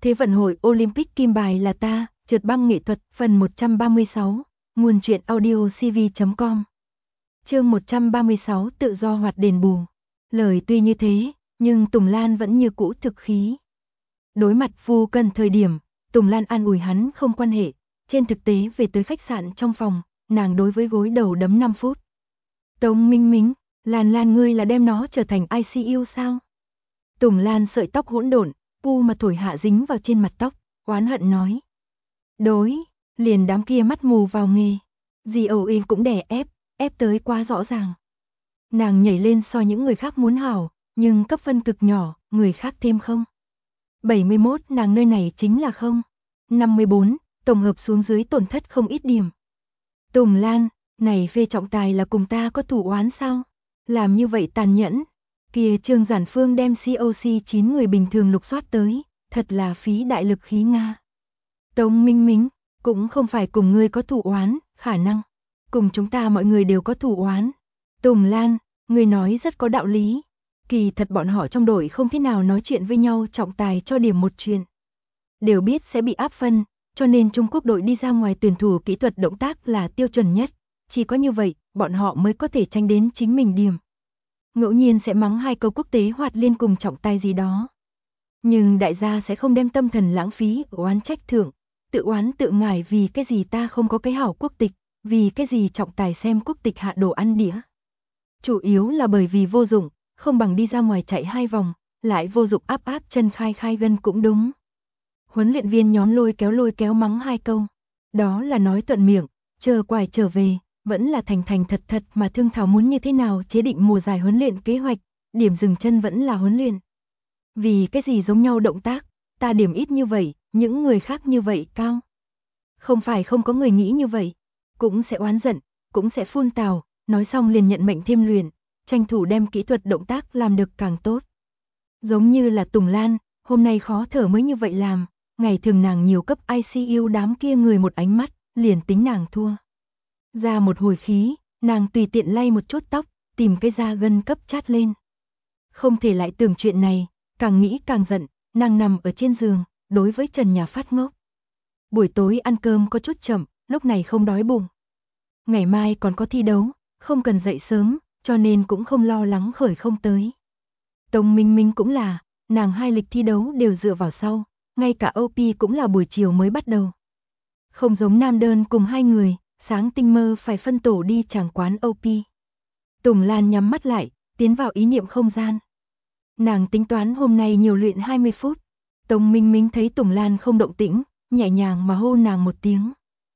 Thế vận hội Olympic kim bài là ta, trượt băng nghệ thuật, phần 136, nguồn truyện audio cv.com. Chương 136 tự do hoặc đền bù. Lời tuy như thế, nhưng Tùng Lan vẫn như cũ thực khí. Đối mặt Vu Cần thời điểm, Tùng Lan an ủi hắn không quan hệ, trên thực tế về tới khách sạn trong phòng, nàng đối với gối đầu đấm 5 phút. Tống Minh Mính, Lan ngươi là đem nó trở thành ICU sao? Tùng Lan sợi tóc hỗn độn, pu mà thổi hạ dính vào trên mặt tóc, oán hận nói. Đối, liền đám kia mắt mù vào nghề. GOE cũng đè ép tới quá rõ ràng. Nàng nhảy lên so những người khác muốn hảo, nhưng cấp phân cực nhỏ, người khác thêm không. 71 nàng nơi này chính là không. 54, tổng hợp xuống dưới tổn thất không ít điểm. Tùng Lan, này phê trọng tài là cùng ta có thủ oán sao? Làm như vậy tàn nhẫn. Kìa Trương Giản Phương đem COC 9 người bình thường lục soát tới, thật là phí đại lực khí Nga. Tống Minh Mính, cũng không phải cùng ngươi có thủ oán, khả năng. Cùng chúng ta mọi người đều có thủ oán. Tùng Lan, ngươi nói rất có đạo lý. Kỳ thật bọn họ trong đội không thế nào nói chuyện với nhau, trọng tài cho điểm một chuyện. Đều biết sẽ bị áp phân, cho nên Trung Quốc đội đi ra ngoài tuyển thủ kỹ thuật động tác là tiêu chuẩn nhất. Chỉ có như vậy, bọn họ mới có thể tranh đến chính mình điểm. Ngẫu nhiên sẽ mắng hai câu quốc tế hoặc liên cùng trọng tài gì đó. Nhưng đại gia sẽ không đem tâm thần lãng phí oán trách thượng, tự oán tự ngải vì cái gì ta không có cái hảo quốc tịch, vì cái gì trọng tài xem quốc tịch hạ đồ ăn đĩa. Chủ yếu là bởi vì vô dụng, không bằng đi ra ngoài chạy 2 vòng, lại vô dụng áp chân khai gân cũng đúng. Huấn luyện viên nhóm lôi kéo mắng 2 câu. Đó là nói thuận miệng, chờ quải trở về, vẫn là thành thật mà thương thảo muốn như thế nào chế định mùa giải huấn luyện kế hoạch, điểm dừng chân vẫn là huấn luyện. Vì cái gì giống nhau động tác, ta điểm ít như vậy, những người khác như vậy cao. Không phải không có người nghĩ như vậy, cũng sẽ oán giận, cũng sẽ phun tào, nói xong liền nhận mệnh thêm luyện, tranh thủ đem kỹ thuật động tác làm được càng tốt. Giống như là Tùng Lan, hôm nay khó thở mới như vậy làm, ngày thường nàng nhiều cấp ICU đám kia người một ánh mắt, liền tính nàng thua. Ra một hồi khí, nàng tùy tiện lay một chút tóc, tìm cái da gân cấp chát lên. Không thể lại tưởng chuyện này, càng nghĩ càng giận, nàng nằm ở trên giường, đối với trần nhà phát ngốc. Buổi tối ăn cơm có chút chậm, lúc này không đói bụng. Ngày mai còn có thi đấu, không cần dậy sớm, cho nên cũng không lo lắng khởi không tới. Tống Minh Minh cũng là, nàng 2 lịch thi đấu đều dựa vào sau, ngay cả OP cũng là buổi chiều mới bắt đầu. Không giống nam đơn cùng 2 người, sáng tinh mơ phải phân tổ đi chàng quán OP. Tùng Lan nhắm mắt lại, tiến vào ý niệm không gian. Nàng tính toán hôm nay nhiều luyện 20 phút. Tống Minh Minh thấy Tùng Lan không động tĩnh, nhẹ nhàng mà hô nàng một tiếng.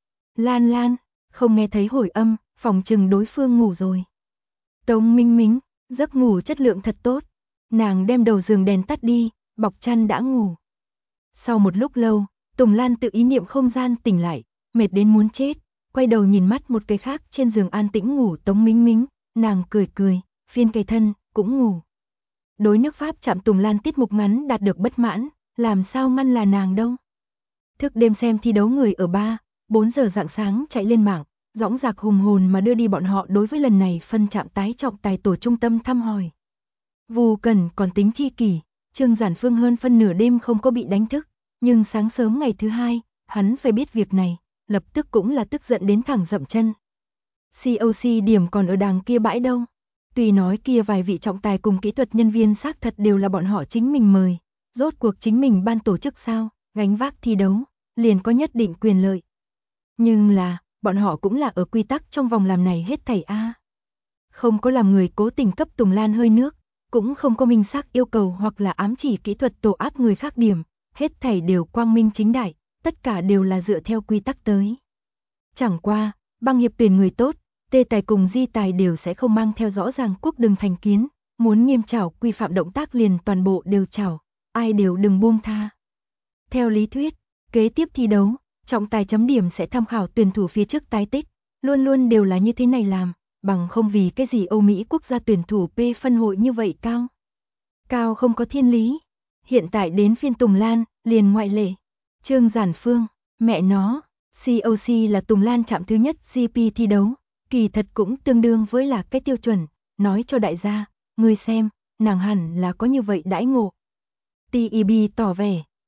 Lan, không nghe thấy hồi âm, phòng chừng đối phương ngủ rồi. Tống Minh Minh, giấc ngủ chất lượng thật tốt. Nàng đem đầu giường đèn tắt đi, bọc chăn đã ngủ. Sau một lúc lâu, Tùng Lan tự ý niệm không gian tỉnh lại, mệt đến muốn chết, quay đầu nhìn mắt một cái khác trên giường an tĩnh ngủ Tống Minh Minh, nàng cười, phiên cây thân, cũng ngủ. Đối nước Pháp chạm Tùng Lan tiết mục ngắn đạt được bất mãn, làm sao ngăn là nàng đâu. Thức đêm xem thi đấu người ở 3-4 giờ rạng sáng chạy lên mạng, dõng dạc hùng hồn mà đưa đi bọn họ đối với lần này phân chạm tái trọng tài tổ trung tâm thăm hỏi. Vu Cần còn tính chi kỷ, Trương Giản Phương hơn phân nửa đêm không có bị đánh thức, nhưng sáng sớm ngày thứ 2, hắn phải biết việc này, lập tức cũng là tức giận đến thẳng dậm chân. COC điểm còn ở đàng kia bãi đâu. Tuy nói kia vài vị trọng tài cùng kỹ thuật nhân viên xác thật đều là bọn họ chính mình mời, rốt cuộc chính mình ban tổ chức sao, gánh vác thi đấu, liền có nhất định quyền lợi. Nhưng là, bọn họ cũng là ở quy tắc trong vòng làm này hết thảy a. Không có làm người cố tình cấp Tùng Lan hơi nước, cũng không có minh xác yêu cầu hoặc là ám chỉ kỹ thuật tổ áp người khác điểm, hết thảy đều quang minh chính đại, tất cả đều là dựa theo quy tắc tới. Chẳng qua, băng hiệp tuyển người tốt, Tê Tài cùng Di Tài đều sẽ không mang theo rõ ràng quốc đừng thành kiến, muốn nghiêm trảo quy phạm động tác liền toàn bộ đều trảo, ai đều đừng buông tha. Theo lý thuyết, kế tiếp thi đấu, trọng tài chấm điểm sẽ tham khảo tuyển thủ phía trước tái tích, luôn đều là như thế này làm, bằng không vì cái gì Âu Mỹ quốc gia tuyển thủ P phân hội như vậy cao. Cao không có thiên lý. Hiện tại đến phiên Tùng Lan, liền ngoại lệ. Trương Giản Phương, mẹ nó, COC là Tùng Lan chạm thứ nhất GP thi đấu, kỳ thật cũng tương đương với là cái tiêu chuẩn, nói cho đại gia, ngươi xem, nàng hẳn là có như vậy đãi ngộ. TEB tỏ vẻ,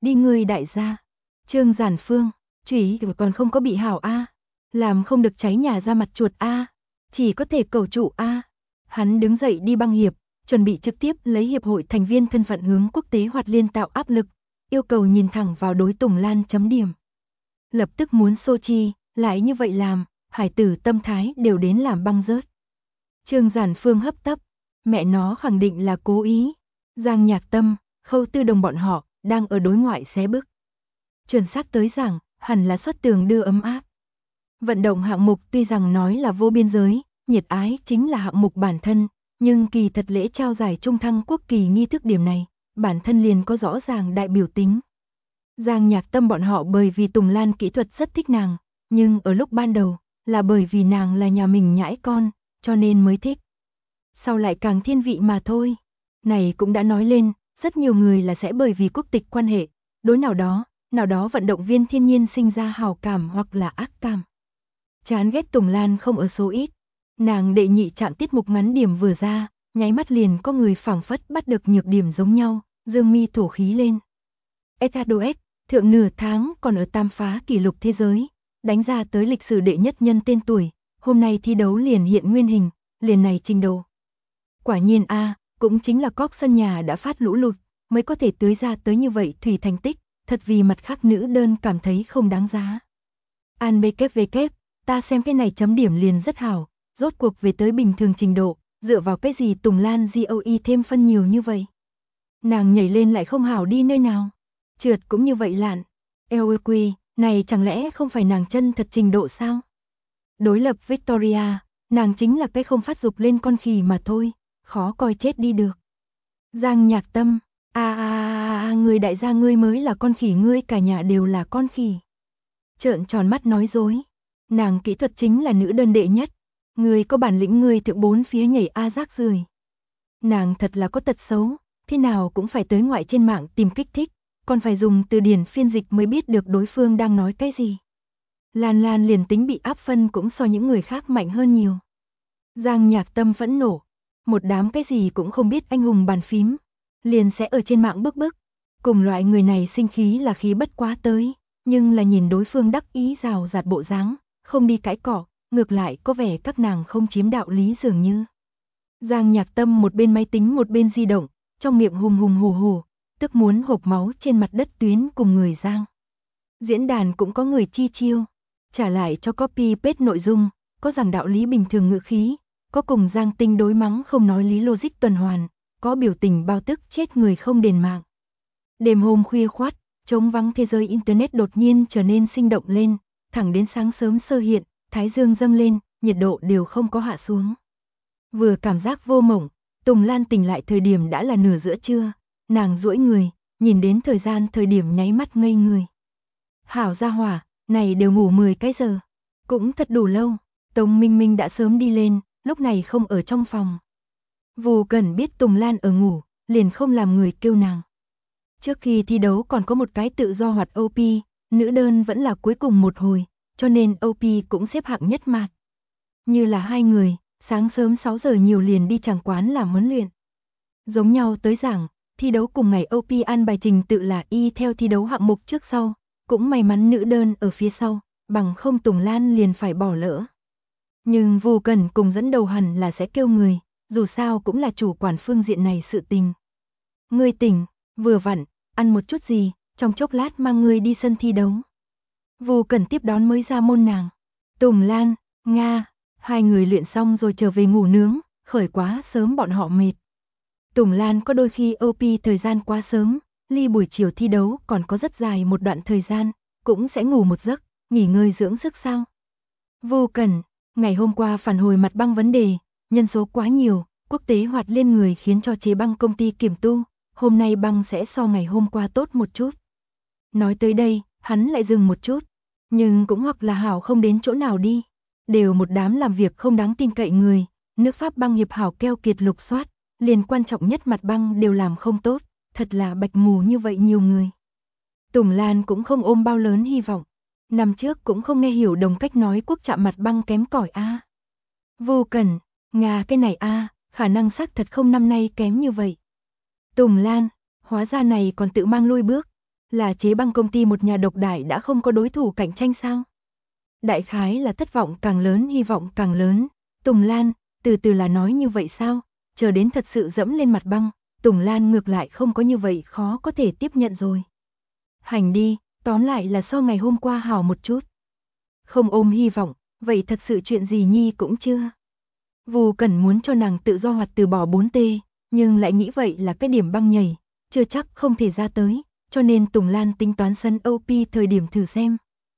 đi ngươi đại gia. Trương Giản Phương, chủy còn không có bị hảo a, làm không được cháy nhà ra mặt chuột a, chỉ có thể cầu trụ a. Hắn đứng dậy đi băng hiệp, chuẩn bị trực tiếp lấy hiệp hội thành viên thân phận hướng quốc tế Hoạt Liên tạo áp lực, yêu cầu nhìn thẳng vào đối Tùng Lan chấm điểm. Lập tức muốn Sochi, lại như vậy làm, hải tử tâm thái đều đến làm băng rớt. Trương Giản Phương hấp tấp, mẹ nó khẳng định là cố ý. Giang Nhạc Tâm, Khâu Tư Đồng bọn họ đang ở đối ngoại xé bức. Chuẩn xác tới rằng, hẳn là xuất tường đưa ấm áp. Vận động hạng mục tuy rằng nói là vô biên giới, nhiệt ái chính là hạng mục bản thân, nhưng kỳ thật lễ trao giải trung thăng quốc kỳ nghi thức điểm này, bản thân liền có rõ ràng đại biểu tính. Giang Nhạc Tâm bọn họ bởi vì Tùng Lan kỹ thuật rất thích nàng, nhưng ở lúc ban đầu, là bởi vì nàng là nhà mình nhãi con, cho nên mới thích. Sau lại càng thiên vị mà thôi. Này cũng đã nói lên, rất nhiều người là sẽ bởi vì quốc tịch quan hệ, đối nào đó vận động viên thiên nhiên sinh ra hảo cảm hoặc là ác cảm. Chán ghét Tùng Lan không ở số ít. Nàng đệ nhị chạm tiết mục ngắn điểm vừa ra, nháy mắt liền có người phảng phất bắt được nhược điểm giống nhau, dương mi thổ khí lên. Ethadoes, thượng nửa tháng còn ở tam phá kỷ lục thế giới, đánh ra tới lịch sử đệ nhất nhân tên tuổi, hôm nay thi đấu liền hiện nguyên hình, liền này trình độ. Quả nhiên cũng chính là cóc sân nhà đã phát lũ lụt, mới có thể tưới ra tới như vậy thủy thành tích, thật vì mặt khác nữ đơn cảm thấy không đáng giá. An BKVK, ta xem cái này chấm điểm liền rất hảo, rốt cuộc về tới bình thường trình độ, dựa vào cái gì Tùng Lan GOE thêm phân nhiều như vậy. Nàng nhảy lên lại không hảo đi nơi nào, trượt cũng như vậy lạn. LQ, này chẳng lẽ không phải nàng chân thật trình độ sao? Đối lập Victoria, nàng chính là cái không phát dục lên con khỉ mà thôi, khó coi chết đi được. Giang Nhạc Tâm, người đại gia ngươi mới là con khỉ, ngươi cả nhà đều là con khỉ. Trợn tròn mắt nói dối, nàng kỹ thuật chính là nữ đơn đệ nhất, ngươi có bản lĩnh ngươi thượng bốn phía nhảy rác rưởi. Nàng thật là có tật xấu, thế nào cũng phải tới ngoại trên mạng tìm kích thích, còn phải dùng từ điển phiên dịch mới biết được đối phương đang nói cái gì. Lan liền tính bị áp phân cũng so những người khác mạnh hơn nhiều. Giang Nhạc Tâm phẫn nộ, một đám cái gì cũng không biết anh hùng bàn phím, liền sẽ ở trên mạng bức. Cùng loại người này sinh khí là khí bất quá tới, nhưng là nhìn đối phương đắc ý rào rạt bộ dáng, không đi cãi cọ, ngược lại có vẻ các nàng không chiếm đạo lý dường như. Giang Nhạc Tâm một bên máy tính một bên di động, trong miệng hùng hùng hù hù, tức muốn hộc máu trên mặt đất tuyến cùng người Giang. Diễn đàn cũng có người chi chiêu, trả lại cho copy paste nội dung, có rằng đạo lý bình thường ngữ khí, có cùng Giang Tinh đối mắng không nói lý logic tuần hoàn, có biểu tình bao tức chết người không đền mạng. Đêm hôm khuya khoắt, trống vắng thế giới internet đột nhiên trở nên sinh động lên, thẳng đến sáng sớm sơ hiện, thái dương dâng lên, nhiệt độ đều không có hạ xuống. Vừa cảm giác vô mộng, Tùng Lan tỉnh lại thời điểm đã là nửa giữa trưa, nàng duỗi người, nhìn đến thời gian thời điểm nháy mắt ngây người. Hảo gia hỏa, này đều ngủ 10 cái giờ, cũng thật đủ lâu. Tống Minh Minh đã sớm đi lên, lúc này không ở trong phòng. Vù Cẩn biết Tùng Lan ở ngủ, liền không làm người kêu nàng. Trước khi thi đấu còn có một cái tự do hoạt OP, nữ đơn vẫn là cuối cùng một hồi, cho nên OP cũng xếp hạng nhất mạt. Như là hai người, sáng sớm 6 giờ nhiều liền đi chàng quán làm huấn luyện. Giống nhau tới giảng, thi đấu cùng ngày OP an bài trình tự là y theo thi đấu hạng mục trước sau, cũng may mắn nữ đơn ở phía sau, bằng không Tùng Lan liền phải bỏ lỡ. Nhưng Vô Cần cùng dẫn đầu hẳn là sẽ kêu người, dù sao cũng là chủ quản phương diện này sự tình. Ngươi tỉnh, vừa vặn, ăn một chút gì, trong chốc lát mang ngươi đi sân thi đấu. Vô Cần tiếp đón mới ra môn nàng. Tùng Lan, Nga, hai người luyện xong rồi trở về ngủ nướng, khởi quá sớm bọn họ mệt. Tùng Lan có đôi khi OP thời gian quá sớm, ly buổi chiều thi đấu còn có rất dài một đoạn thời gian, cũng sẽ ngủ một giấc, nghỉ ngơi dưỡng sức sao. Vô Cần, ngày hôm qua phản hồi mặt băng vấn đề, nhân số quá nhiều, quốc tế Hoạt Liên người khiến cho chế băng công ty kiểm tu, hôm nay băng sẽ so ngày hôm qua tốt một chút. Nói tới đây, hắn lại dừng một chút, nhưng cũng hoặc là hảo không đến chỗ nào đi, đều một đám làm việc không đáng tin cậy người, nước Pháp băng hiệp hảo keo kiệt lục soát, liền quan trọng nhất mặt băng đều làm không tốt, thật là bạch mù như vậy nhiều người. Tùng Lan cũng không ôm bao lớn hy vọng, năm trước cũng không nghe hiểu đồng cách nói quốc chạm mặt băng kém cỏi Vô Cần, Nga cái này khả năng xác thật không năm nay kém như vậy. Tùng Lan, hóa ra này còn tự mang lui bước, Là chế băng công ty một nhà độc đại đã không có đối thủ cạnh tranh sao? Đại khái là thất vọng càng lớn hy vọng càng lớn. Tùng Lan, từ từ là nói như vậy sao? Chờ đến thật sự dẫm lên mặt băng, Tùng Lan ngược lại không có như vậy khó có thể tiếp nhận rồi. Hành đi, tóm lại là so ngày hôm qua hảo một chút. Không ôm hy vọng, vậy thật sự chuyện gì nhi cũng chưa. Vu Cẩn muốn cho nàng tự do hoặc từ bỏ 4T, nhưng lại nghĩ vậy là cái điểm băng nhảy, chưa chắc không thể ra tới, cho nên Tùng Lan tính toán sân OP thời điểm thử xem.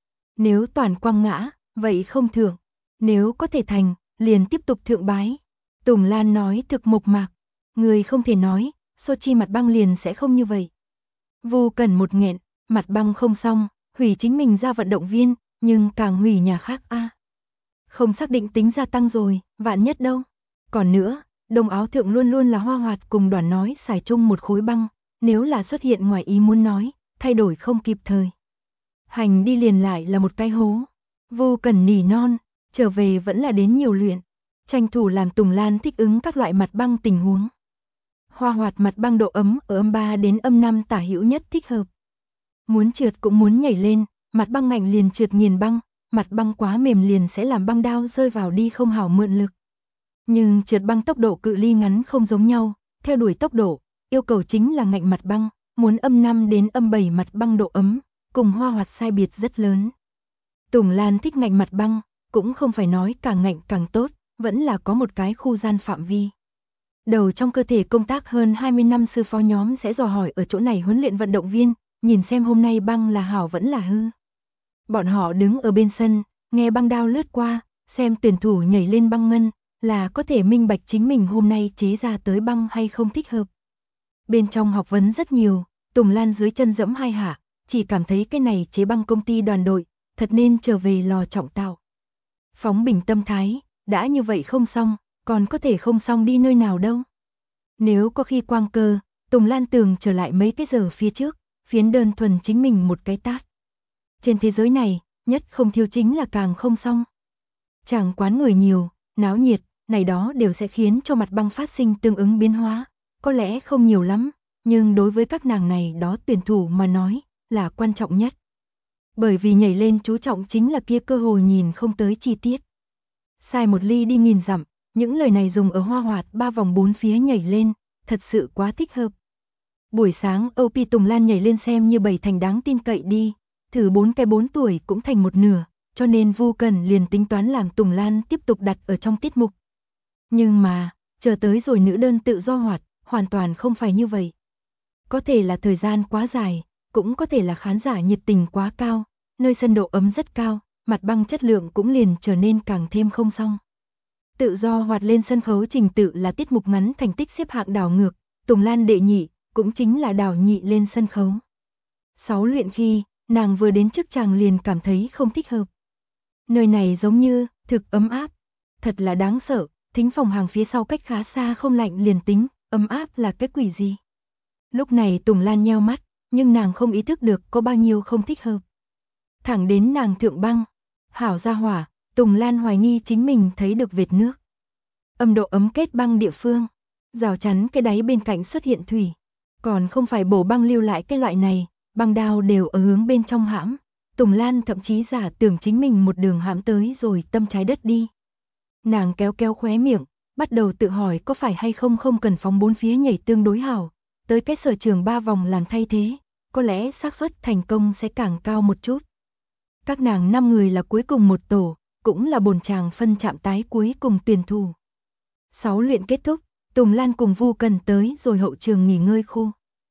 Nếu toàn quăng ngã, vậy không thưởng. Nếu có thể thành, liền tiếp tục thượng bái. Tùng Lan nói thực mộc mạc. Người không thể nói, Sochi mặt băng liền sẽ không như vậy. Vu Cẩn một nghẹn, mặt băng không xong, hủy chính mình ra vận động viên, nhưng càng hủy nhà khác a. Không xác định tính gia tăng rồi, vạn nhất đâu. Còn nữa, Đông Áo Thượng luôn luôn là Hoa Hoạt cùng Đoàn nói xài chung một khối băng, nếu là xuất hiện ngoài ý muốn nói, thay đổi không kịp thời. Hành đi liền lại là một cái hố. Vu Cẩn nỉ non, trở về vẫn là đến nhiều luyện, tranh thủ làm Tùng Lan thích ứng các loại mặt băng tình huống. Hoa Hoạt mặt băng độ ấm ở âm 3 đến âm 5 tả hữu nhất thích hợp. Muốn trượt cũng muốn nhảy lên, mặt băng ngạnh liền trượt nghiền băng, mặt băng quá mềm liền sẽ làm băng đao rơi vào đi không hảo mượn lực. Nhưng trượt băng tốc độ cự ly ngắn không giống nhau, theo đuổi tốc độ, yêu cầu chính là ngạnh mặt băng, muốn âm 5 đến âm 7 mặt băng độ ấm, cùng Hoa Hoạt sai biệt rất lớn. Tùng Lan thích ngạnh mặt băng, cũng không phải nói càng ngạnh càng tốt, vẫn là có một cái khu gian phạm vi. Đầu trong cơ thể công tác hơn 20 năm sư phó nhóm sẽ dò hỏi ở chỗ này huấn luyện vận động viên, nhìn xem hôm nay băng là hảo vẫn là hư. Bọn họ đứng ở bên sân, nghe băng đao lướt qua, xem tuyển thủ nhảy lên băng ngân, là có thể minh bạch chính mình hôm nay chế ra tới băng hay không thích hợp. Bên trong học vấn rất nhiều, Tùng Lan dưới chân dẫm hai hạ, chỉ cảm thấy cái này chế băng công ty đoàn đội, thật nên trở về lò trọng tạo. Phóng bình tâm thái, đã như vậy không xong, còn có thể không xong đi nơi nào đâu. Nếu có khi quang cơ, Tùng Lan tường trở lại mấy cái giờ phía trước, phiến đơn thuần chính mình một cái tát. Trên thế giới này, nhất không thiếu chính là càng không xong. Chẳng quán người nhiều, náo nhiệt, này đó đều sẽ khiến cho mặt băng phát sinh tương ứng biến hóa, có lẽ không nhiều lắm, nhưng đối với các nàng này đó tuyển thủ mà nói, là quan trọng nhất. Bởi vì nhảy lên chú trọng chính là kia cơ hội nhìn không tới chi tiết. Sai một ly đi nghìn dặm, những lời này dùng ở Hoa Hoạt 3 vòng 4 phía nhảy lên, thật sự quá thích hợp. Buổi sáng OP Tùng Lan nhảy lên xem như 7 thành đáng tin cậy đi, thử 4 cái 4 tuổi cũng thành một nửa, cho nên Vu Cẩn liền tính toán làm Tùng Lan tiếp tục đặt ở trong tiết mục. Nhưng mà, chờ tới rồi nữ đơn tự do hoạt, hoàn toàn không phải như vậy. Có thể là thời gian quá dài, cũng có thể là khán giả nhiệt tình quá cao, nơi sân độ ấm rất cao, mặt băng chất lượng cũng liền trở nên càng thêm không xong. Tự do hoạt lên sân khấu trình tự là tiết mục ngắn thành tích xếp hạng đảo ngược, Tùng Lan đệ nhị, cũng chính là đảo nhị lên sân khấu. 6 luyện khi, nàng vừa đến trước chàng liền cảm thấy không thích hợp. Nơi này giống như, thực ấm áp, thật là đáng sợ, thính phòng hàng phía sau cách khá xa không lạnh liền tính, ấm áp là cái quỷ gì. Lúc này Tùng Lan nheo mắt, nhưng nàng không ý thức được có bao nhiêu không thích hợp. Thẳng đến nàng thượng băng, hảo ra hỏa, Tùng Lan hoài nghi chính mình thấy được vệt nước. Âm độ ấm kết băng địa phương, rào chắn cái đáy bên cạnh xuất hiện thủy, còn không phải bổ băng lưu lại cái loại này, băng đao đều ở hướng bên trong hãm. Tùng Lan thậm chí giả tưởng chính mình một đường hãm tới rồi tâm trái đất đi. Nàng kéo kéo khóe miệng, bắt đầu tự hỏi có phải hay không không cần phóng 4 phía nhảy tương đối hảo, tới cái sở trường 3 vòng làm thay thế, có lẽ xác suất thành công sẽ càng cao một chút. Các nàng 5 người là cuối cùng một tổ, cũng là bồn chàng phân chạm tái cuối cùng tuyển thủ. 6 luyện kết thúc, Tùng Lan cùng Vu Cẩn tới rồi hậu trường nghỉ ngơi khu.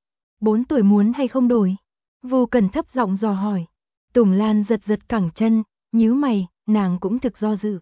4 tuổi muốn hay không đổi? Vu Cẩn thấp giọng dò hỏi. Tùng Lan giật giật cẳng chân, nhíu mày, nàng cũng thực do dự.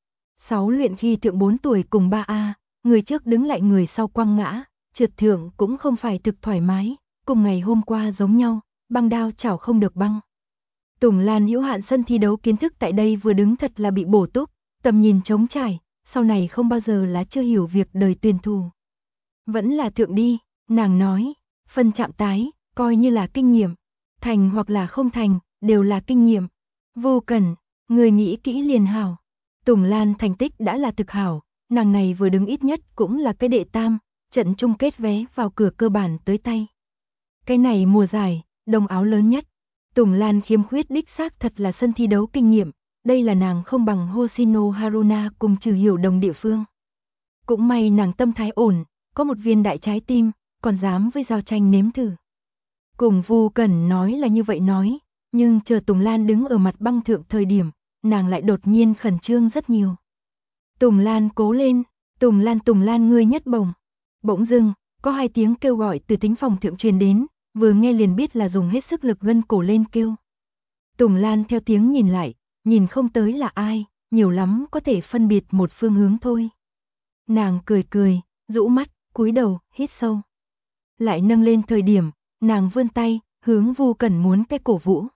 6 luyện khi thượng 4 tuổi cùng 3A, người trước đứng lại người sau quăng ngã, trượt thượng cũng không phải thực thoải mái, cùng ngày hôm qua giống nhau, băng đao chảo không được băng. Tùng Lan hữu hạn sân thi đấu kiến thức tại đây vừa đứng thật là bị bổ túc, tầm nhìn trống trải, sau này không bao giờ là chưa hiểu việc đời tuyển thủ. Vẫn là thượng đi, nàng nói, phân chạm tái, coi như là kinh nghiệm, thành hoặc là không thành, đều là kinh nghiệm. Vô cần, người nghĩ kỹ liền hảo. Tùng Lan thành tích đã là thực hảo, nàng này vừa đứng ít nhất cũng là cái đệ tam, trận chung kết vé vào cửa cơ bản tới tay. Cái này mùa giải, đông áo lớn nhất. Tùng Lan khiếm khuyết đích xác thật là sân thi đấu kinh nghiệm, đây là nàng không bằng Hoshino Haruna cùng Trừ Hiểu Đồng địa phương. Cũng may nàng tâm thái ổn, có một viên đại trái tim, còn dám với Giao Tranh nếm thử. Cùng Vu Cẩn nói là như vậy nói, nhưng chờ Tùng Lan đứng ở mặt băng thượng thời điểm, nàng lại đột nhiên khẩn trương rất nhiều. Tùng Lan cố lên, Tùng Lan ngươi nhất bổng. Bỗng dưng, có hai tiếng kêu gọi từ thính phòng thượng truyền đến, vừa nghe liền biết là dùng hết sức lực gân cổ lên kêu. Tùng Lan theo tiếng nhìn lại, nhìn không tới là ai, nhiều lắm có thể phân biệt một phương hướng thôi. Nàng cười cười, rũ mắt, cúi đầu, hít sâu. Lại nâng lên thời điểm, nàng vươn tay, hướng Vu Cẩn muốn cái cổ vũ.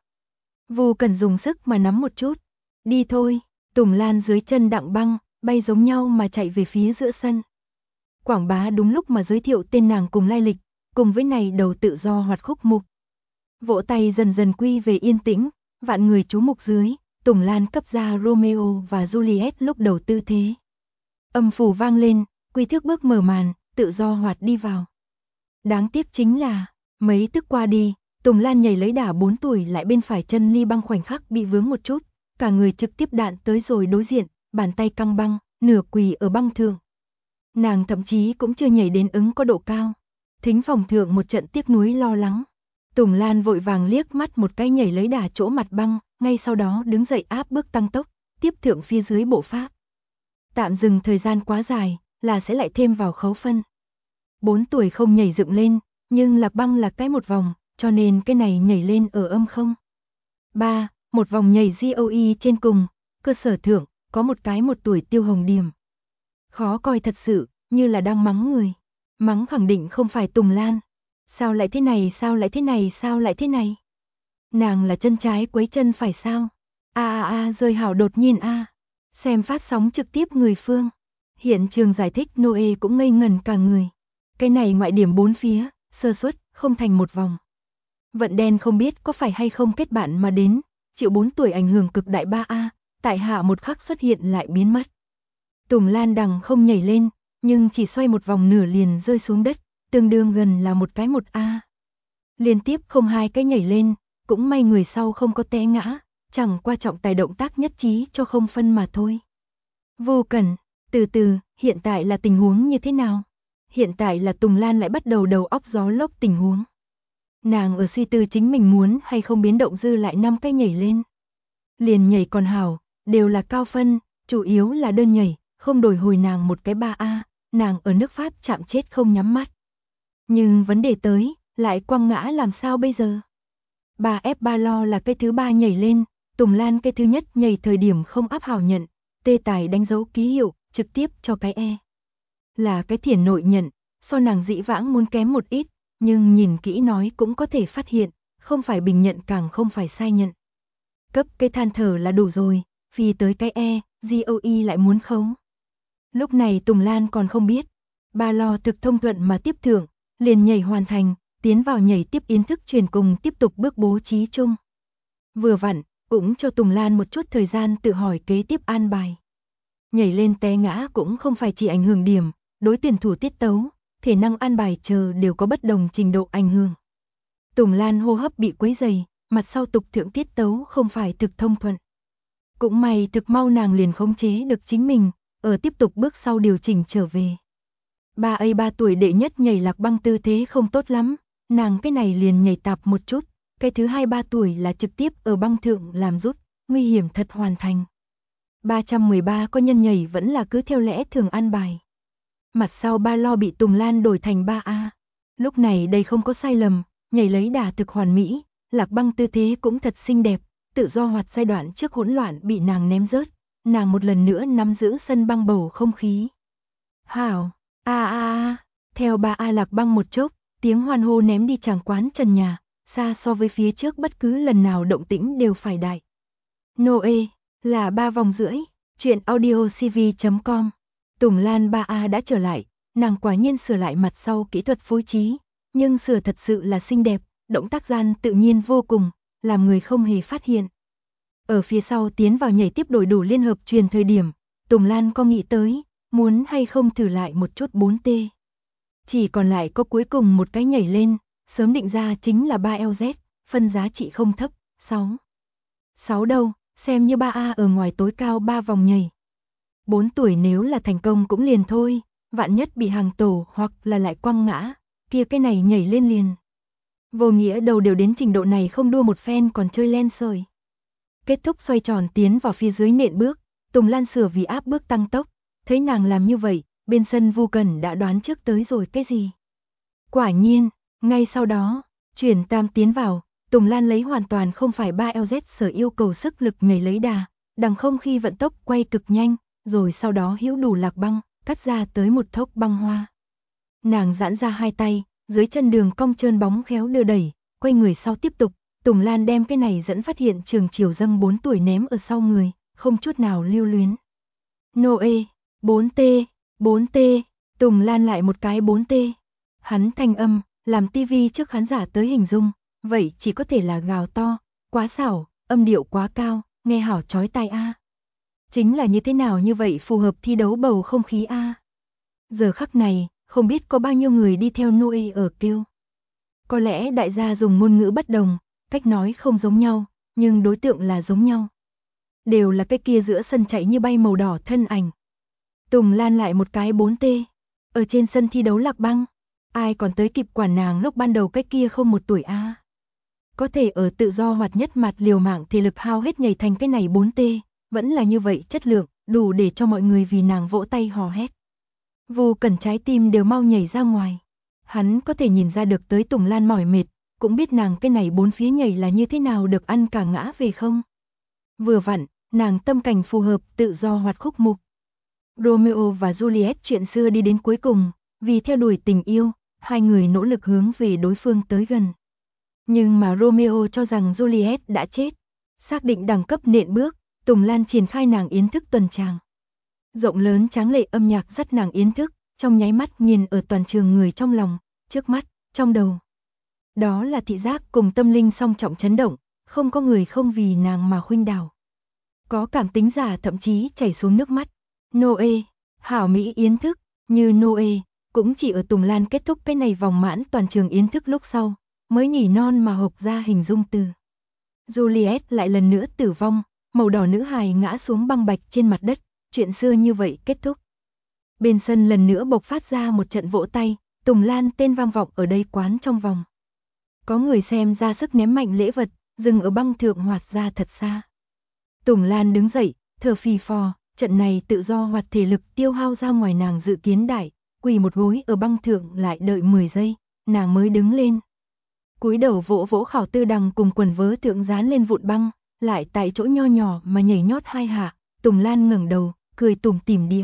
Vu Cẩn dùng sức mà nắm một chút. Đi thôi, Tùng Lan dưới chân đặng băng, bay giống nhau mà chạy về phía giữa sân. Quảng Bá đúng lúc mà giới thiệu tên nàng cùng lai lịch, cùng với này đầu tự do hoạt khúc mục. Vỗ tay dần dần quy về yên tĩnh, vạn người chú mục dưới, Tùng Lan cấp ra Romeo và Juliet lúc đầu tư thế. Âm phủ vang lên, quy thước bước mở màn, tự do hoạt đi vào. Đáng tiếc chính là, mấy tức qua đi, Tùng Lan nhảy lấy đà 4 tuổi lại bên phải chân ly băng khoảnh khắc bị vướng một chút, cả người trực tiếp đạn tới rồi đối diện, bàn tay căng băng, nửa quỳ ở băng thượng. Nàng thậm chí cũng chưa nhảy đến ứng có độ cao. Thính phòng thượng một trận tiếc nuối lo lắng. Tùng Lan vội vàng liếc mắt một cái nhảy lấy đà chỗ mặt băng, ngay sau đó đứng dậy áp bước tăng tốc, tiếp thượng phía dưới bộ pháp. Tạm dừng thời gian quá dài, là sẽ lại thêm vào khấu phân. 4 tuổi không nhảy dựng lên, nhưng lạc băng là cái một vòng, cho nên cái này nhảy lên ở âm không. 3, một vòng nhảy GOE trên cùng, cơ sở thượng, có một cái 1 tuổi Tiêu Hồng điểm. Khó coi thật sự, như là đang mắng người. Mắng khẳng định không phải Tùng Lan. Sao lại thế này, sao lại thế này, sao lại thế này? Nàng là chân trái quấy chân phải sao? Rơi hảo đột nhiên a. Xem phát sóng trực tiếp người phương. Hiện trường giải thích Noe cũng ngây ngẩn cả người. Cái này ngoại điểm 4 phía, sơ suất, không thành một vòng. Vận đen không biết có phải hay không kết bạn mà đến, chịu 4 tuổi ảnh hưởng cực đại 3A, tại hạ một khắc xuất hiện lại biến mất. Tùng Lan đằng không nhảy lên, nhưng chỉ xoay một vòng nửa liền rơi xuống đất, tương đương gần là một cái 1A. Liên tiếp không hai cái nhảy lên, cũng may người sau không có té ngã, chẳng qua trọng tài động tác nhất trí cho không phân mà thôi. Vô Cẩn, từ từ, hiện tại là tình huống như thế nào? Hiện tại là Tùng Lan lại bắt đầu đầu óc gió lốc tình huống. Nàng ở suy tư chính mình muốn hay không biến động dư lại 5 cái nhảy lên. Liền nhảy còn hảo, đều là cao phân, chủ yếu là đơn nhảy, không đổi hồi nàng một cái 3A, nàng ở nước Pháp chạm chết không nhắm mắt. Nhưng vấn đề tới, lại quăng ngã làm sao bây giờ? 3F3 lo là cái thứ 3 nhảy lên, Tùng Lan cái thứ nhất nhảy thời điểm không áp hảo nhận, tê tài đánh dấu ký hiệu, trực tiếp cho cái E. Là cái thiển nội nhận, so nàng dĩ vãng muốn kém một ít, nhưng nhìn kỹ nói cũng có thể phát hiện, không phải bình nhận càng không phải sai nhận. Cấp cái than thở là đủ rồi, vì tới cái E, GOE lại muốn khống. Lúc này Tùng Lan còn không biết, ba lo thực thông thuận mà tiếp thưởng, liền nhảy hoàn thành, tiến vào nhảy tiếp yến thức truyền cùng tiếp tục bước bố trí chung. Vừa vặn, cũng cho Tùng Lan một chút thời gian tự hỏi kế tiếp an bài. Nhảy lên té ngã cũng không phải chỉ ảnh hưởng điểm, đối tuyển thủ tiết tấu, thể năng an bài chờ đều có bất đồng trình độ ảnh hưởng. Tùng Lan hô hấp bị quấy dày, mặt sau tục thượng tiết tấu không phải thực thông thuận. Cũng may thực mau nàng liền khống chế được chính mình, ở tiếp tục bước sau điều chỉnh trở về. 3 tuổi đệ nhất nhảy lạc băng tư thế không tốt lắm, nàng cái này liền nhảy tạp một chút, cái thứ 2-3 tuổi là trực tiếp ở băng thượng làm rút, nguy hiểm thật hoàn thành. 313 có nhân nhảy vẫn là cứ theo lẽ thường an bài. Mặt sau ba lo bị Tùng Lan đổi thành 3A. Lúc này đây không có sai lầm, nhảy lấy đà thực hoàn mỹ, lạc băng tư thế cũng thật xinh đẹp, tự do hoạt giai đoạn trước hỗn loạn bị nàng ném rớt, nàng một lần nữa nắm giữ sân băng bầu không khí. Hảo, theo 3A lạc băng một chốc, tiếng hoan hô ném đi tràng quán trần nhà, xa so với phía trước bất cứ lần nào động tĩnh đều phải đại. Noe, là 3 vòng rưỡi, chuyện audiocv.com. Tùng Lan 3A đã trở lại, nàng quả nhiên sửa lại mặt sau kỹ thuật phối trí, nhưng sửa thật sự là xinh đẹp, động tác gian tự nhiên vô cùng, làm người không hề phát hiện. Ở phía sau tiến vào nhảy tiếp đổi đủ liên hợp truyền thời điểm, Tùng Lan có nghĩ tới, muốn hay không thử lại một chút 4T. Chỉ còn lại có cuối cùng một cái nhảy lên, sớm định ra chính là 3LZ, phân giá trị không thấp, 6. 6 đâu, xem như 3A ở ngoài tối cao 3 vòng nhảy. 4 tuổi nếu là thành công cũng liền thôi, vạn nhất bị hàng tổ hoặc là lại quăng ngã, kia cái này nhảy lên liền. Vô nghĩa đầu đều đến trình độ này không đua một phen còn chơi len sợi. Kết thúc xoay tròn tiến vào phía dưới nện bước, Tùng Lan sửa vì áp bước tăng tốc, thấy nàng làm như vậy, bên sân Vu Cẩn đã đoán trước tới rồi cái gì. Quả nhiên, ngay sau đó, chuyển tam tiến vào, Tùng Lan lấy hoàn toàn không phải 3LZ sở yêu cầu sức lực nhảy lấy đà, đằng không khi vận tốc quay cực nhanh, rồi sau đó hữu đủ lạc băng, cắt ra tới một thốc băng hoa. Nàng giãn ra hai tay, dưới chân đường cong trơn bóng khéo đưa đẩy, quay người sau tiếp tục, Tùng Lan đem cái này dẫn phát hiện trường chiều dâng 4 tuổi ném ở sau người, không chút nào lưu luyến. Noe, 4T, 4T, Tùng Lan lại một cái 4T. Hắn thanh âm, làm tivi trước khán giả tới hình dung, vậy chỉ có thể là gào to, quá xảo, âm điệu quá cao, nghe hảo chói tai a. Chính là như thế nào như vậy phù hợp thi đấu bầu không khí a. Giờ khắc này, không biết có bao nhiêu người đi theo Noe ở kêu. Có lẽ đại gia dùng ngôn ngữ bất đồng, cách nói không giống nhau, nhưng đối tượng là giống nhau. Đều là cái kia giữa sân chạy như bay màu đỏ thân ảnh. Tùng Lan lại một cái 4T. Ở trên sân thi đấu lạc băng, ai còn tới kịp quản nàng lúc ban đầu cái kia không 1 tuổi a. Có thể ở tự do hoạt nhất mặt liều mạng thể lực hao hết nhảy thành cái này 4T, vẫn là như vậy chất lượng, đủ để cho mọi người vì nàng vỗ tay hò hét. Vu Cẩn trái tim đều mau nhảy ra ngoài. Hắn có thể nhìn ra được tới Tùng Lan mỏi mệt, cũng biết nàng cái này bốn phía nhảy là như thế nào được ăn cả ngã về không. Vừa vặn, nàng tâm cảnh phù hợp tự do hoạt khúc mục. Romeo và Juliet chuyện xưa đi đến cuối cùng, vì theo đuổi tình yêu, hai người nỗ lực hướng về đối phương tới gần. Nhưng mà Romeo cho rằng Juliet đã chết. Xác định đẳng cấp nện bước, Tùng Lan triển khai nàng yến thức tuần tràng. Rộng lớn tráng lệ âm nhạc dắt nàng yến thức, trong nháy mắt nhìn ở toàn trường người trong lòng, trước mắt, trong đầu. Đó là thị giác cùng tâm linh song trọng chấn động, không có người không vì nàng mà khuynh đảo. Có cảm tính giả thậm chí chảy xuống nước mắt. Noe, hảo mỹ yến thức, như Noe, cũng chỉ ở Tùng Lan kết thúc cái này vòng mãn toàn trường yến thức lúc sau, mới nhỉ non mà hộc ra hình dung từ. Juliet lại lần nữa tử vong, màu đỏ nữ hài ngã xuống băng bạch trên mặt đất, chuyện xưa như vậy kết thúc. Bên sân lần nữa bộc phát ra một trận vỗ tay, Tùng Lan tên vang vọng ở đây quán trong vòng. Có người xem ra sức ném mạnh lễ vật, dừng ở băng thượng hoạt ra thật xa. Tùng Lan đứng dậy, thở phì phò, trận này tự do hoạt thể lực tiêu hao ra ngoài nàng dự kiến đại, quỳ một gối ở băng thượng lại đợi 10 giây, nàng mới đứng lên. Cúi đầu vỗ vỗ Khảo Tư Đằng cùng quần vớ thượng dán lên vụn băng, lại tại chỗ nho nhỏ mà nhảy nhót hai hạ, Tùng Lan ngẩng đầu, cười tủm tỉm đìa.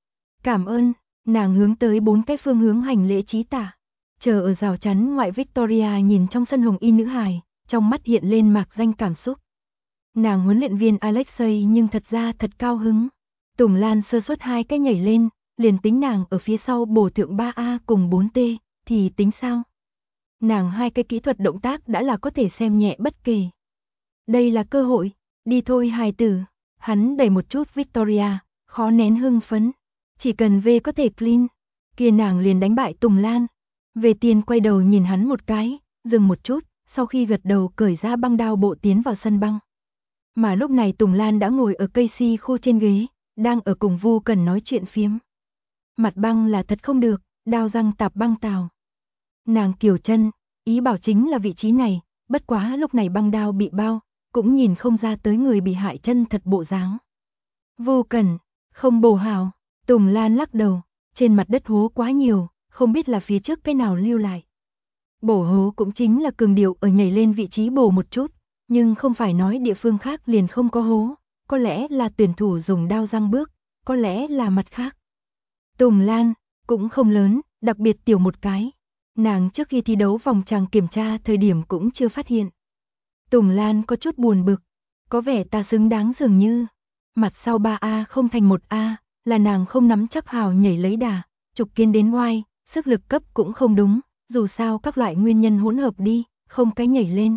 Cảm ơn, nàng hướng tới 4 cái phương hướng hành lễ chí tả. Chờ ở rào chắn ngoại Victoria nhìn trong sân hồng y nữ hài, trong mắt hiện lên mạc danh cảm xúc. Nàng huấn luyện viên Alexei nhưng thật ra thật cao hứng. Tùng Lan sơ suất 2 cái nhảy lên, liền tính nàng ở phía sau bổ thượng 3A cùng 4T, thì tính sao? Nàng 2 cái kỹ thuật động tác đã là có thể xem nhẹ bất kỳ. Đây là cơ hội, đi thôi hài tử. Hắn đẩy một chút Victoria, khó nén hưng phấn. Chỉ cần V có thể clean, kia nàng liền đánh bại Tùng Lan. Về tiền quay đầu nhìn hắn một cái, dừng một chút, sau khi gật đầu cởi ra băng đao bộ tiến vào sân băng. Mà lúc này Tùng Lan đã ngồi ở cây si khô trên ghế, đang ở cùng Vu Cẩn nói chuyện phiếm. Mặt băng là thật không được, đao răng tạp băng tào. Nàng kiều chân, ý bảo chính là vị trí này, bất quá lúc này băng đao bị bao, cũng nhìn không ra tới người bị hại chân thật bộ dáng. Vu Cẩn, không bổ hào, Tùng Lan lắc đầu, trên mặt đất hố quá nhiều, không biết là phía trước cái nào lưu lại. Bổ hố cũng chính là cường điệu ở nhảy lên vị trí bổ một chút, nhưng không phải nói địa phương khác liền không có hố, có lẽ là tuyển thủ dùng đao răng bước, có lẽ là mặt khác. Tùng Lan, cũng không lớn, đặc biệt tiểu một cái. Nàng trước khi thi đấu vòng tràng kiểm tra thời điểm cũng chưa phát hiện. Tùng Lan có chút buồn bực, có vẻ ta xứng đáng dường như. Mặt sau 3A không thành 1A, là nàng không nắm chắc hào nhảy lấy đà, trục kiên đến oai, sức lực cấp cũng không đúng, dù sao các loại nguyên nhân hỗn hợp đi, không cái nhảy lên.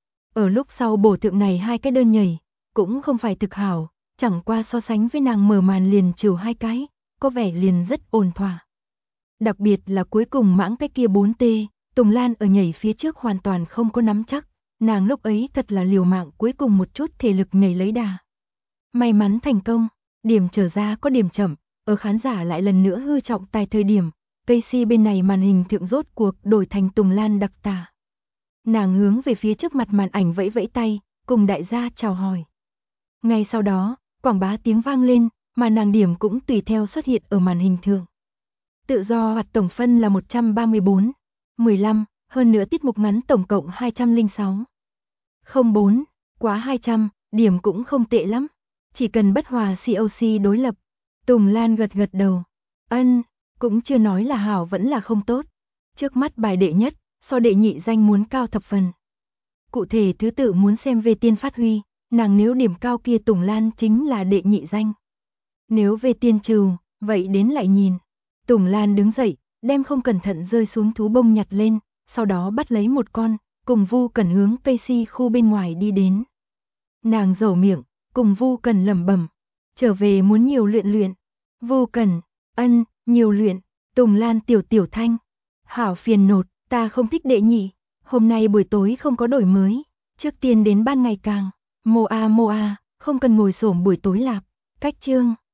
Ở lúc sau bổ thượng này 2 cái đơn nhảy, cũng không phải thực hảo, chẳng qua so sánh với nàng mở màn liền trừ 2 cái, có vẻ liền rất ổn thỏa. Đặc biệt là cuối cùng mãng cái kia 4T, Tùng Lan ở nhảy phía trước hoàn toàn không có nắm chắc, nàng lúc ấy thật là liều mạng cuối cùng một chút thể lực nhảy lấy đà. May mắn thành công, điểm trở ra có điểm chậm, ở khán giả lại lần nữa hư trọng tài thời điểm, Casey bên này màn hình thượng rốt cuộc đổi thành Tùng Lan đặc tả. Nàng hướng về phía trước mặt màn ảnh vẫy vẫy tay, cùng đại gia chào hỏi. Ngay sau đó, quảng bá tiếng vang lên, mà nàng điểm cũng tùy theo xuất hiện ở màn hình thượng. Tự do hoạt tổng phân là 134, 15, hơn nữa tiết mục ngắn tổng cộng 206. 04, quá 200, điểm cũng không tệ lắm. Chỉ cần bất hòa COC đối lập. Tùng Lan gật gật đầu. Ân, cũng chưa nói là hảo vẫn là không tốt. Trước mắt bài đệ nhất, so đệ nhị danh muốn cao thập phần. Cụ thể thứ tự muốn xem về tiên phát huy, nàng nếu điểm cao kia Tùng Lan chính là đệ nhị danh. Nếu về tiên trừ, vậy đến lại nhìn. Tùng Lan đứng dậy, đem không cẩn thận rơi xuống thú bông nhặt lên, sau đó bắt lấy một con, cùng Vu Cẩn hướng Casey khu bên ngoài đi đến. Nàng dầu miệng, cùng Vu Cẩn lẩm bẩm, trở về muốn nhiều luyện luyện. Vu Cẩn, ân, nhiều luyện. Tùng Lan tiểu tiểu thanh, hảo phiền nột, ta không thích đệ nhị, hôm nay buổi tối không có đổi mới, trước tiên đến ban ngày càng. Moa, không cần ngồi xổm buổi tối lạp, cách chương.